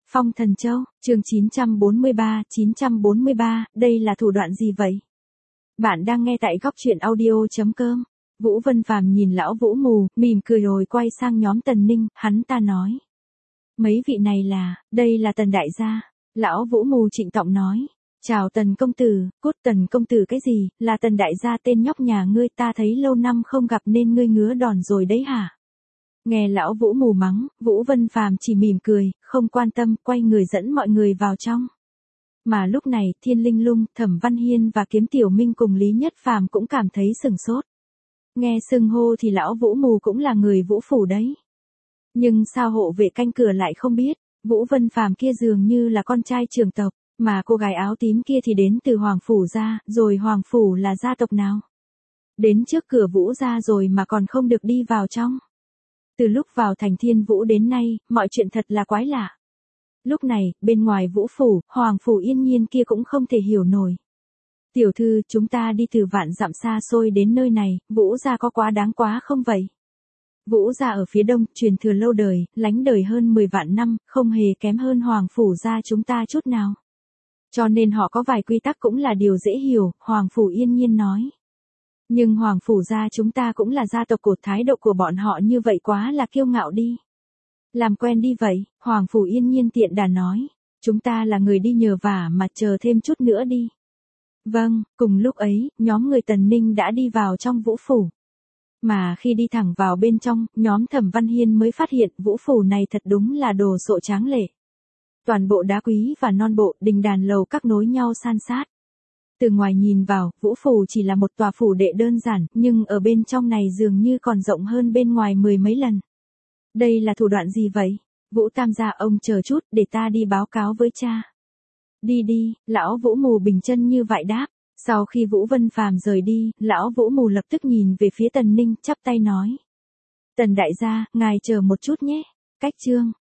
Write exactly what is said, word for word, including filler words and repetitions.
Phong Thần Châu, chương chín trăm bốn mươi ba, chín trăm bốn mươi ba, đây là thủ đoạn gì vậy? Bạn đang nghe tại góc truyện audio.com. Vũ Vân Phàm nhìn lão Vũ Mù, mỉm cười rồi quay sang nhóm Tần Ninh, hắn ta nói. Mấy vị này là, đây là Tần đại gia. Lão Vũ Mù trịnh trọng nói. Chào Tần công tử, cút Tần công tử cái gì, là Tần đại gia tên nhóc nhà ngươi, ta thấy lâu năm không gặp nên ngươi ngứa đòn rồi đấy hả? Nghe lão Vũ Mù mắng, Vũ Vân Phàm chỉ mỉm cười, không quan tâm, quay người dẫn mọi người vào trong. Mà lúc này, Thiên Linh Lung, Thẩm Văn Hiên và Kiếm Tiểu Minh cùng Lý Nhất Phàm cũng cảm thấy sừng sốt. Nghe xưng hô thì lão Vũ Mù cũng là người Vũ phủ đấy. Nhưng sao hộ vệ canh cửa lại không biết, Vũ Vân Phàm kia dường như là con trai trưởng tộc, mà cô gái áo tím kia thì đến từ Hoàng phủ gia, rồi Hoàng phủ là gia tộc nào? Đến trước cửa Vũ gia rồi mà còn không được đi vào trong. Từ lúc vào thành Thiên Vũ đến nay, mọi chuyện thật là quái lạ. Lúc này, bên ngoài Vũ phủ, Hoàng phủ Yên Nhiên kia cũng không thể hiểu nổi. Tiểu thư, chúng ta đi từ vạn dặm xa xôi đến nơi này, Vũ gia có quá đáng quá không vậy? Vũ gia ở phía đông, truyền thừa lâu đời, lánh đời hơn mười vạn năm, không hề kém hơn Hoàng phủ gia chúng ta chút nào. Cho nên họ có vài quy tắc cũng là điều dễ hiểu, Hoàng phủ Yên Nhiên nói. Nhưng Hoàng phủ gia chúng ta cũng là gia tộc, của thái độ của bọn họ như vậy quá là kiêu ngạo đi. Làm quen đi vậy, Hoàng phủ Yên Nhiên tiện đà nói. Chúng ta là người đi nhờ vả mà, chờ thêm chút nữa đi. Vâng, cùng lúc ấy, nhóm người Tần Ninh đã đi vào trong Vũ phủ. Mà khi đi thẳng vào bên trong, nhóm Thẩm Văn Hiên mới phát hiện Vũ phủ này thật đúng là đồ sộ tráng lệ. Toàn bộ đá quý và non bộ, đình đàn lầu các nối nhau san sát. Từ ngoài nhìn vào, Vũ phủ chỉ là một tòa phủ đệ đơn giản, nhưng ở bên trong này dường như còn rộng hơn bên ngoài mười mấy lần. Đây là thủ đoạn gì vậy? Vũ Tam gia, ông chờ chút, để ta đi báo cáo với cha. Đi đi, lão Vũ Mù bình chân như vậy đáp. Sau khi Vũ Vân Phàm rời đi, lão Vũ Mù lập tức nhìn về phía Tần Ninh, chắp tay nói. Tần đại gia, ngài chờ một chút nhé. Cách chương.